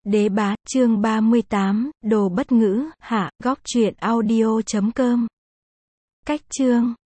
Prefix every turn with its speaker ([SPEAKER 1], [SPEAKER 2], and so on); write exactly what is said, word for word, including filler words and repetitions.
[SPEAKER 1] Đế bá, chương ba mươi tám, đồ bất ngữ, hạ, góc truyện audio chấm com. Cách chương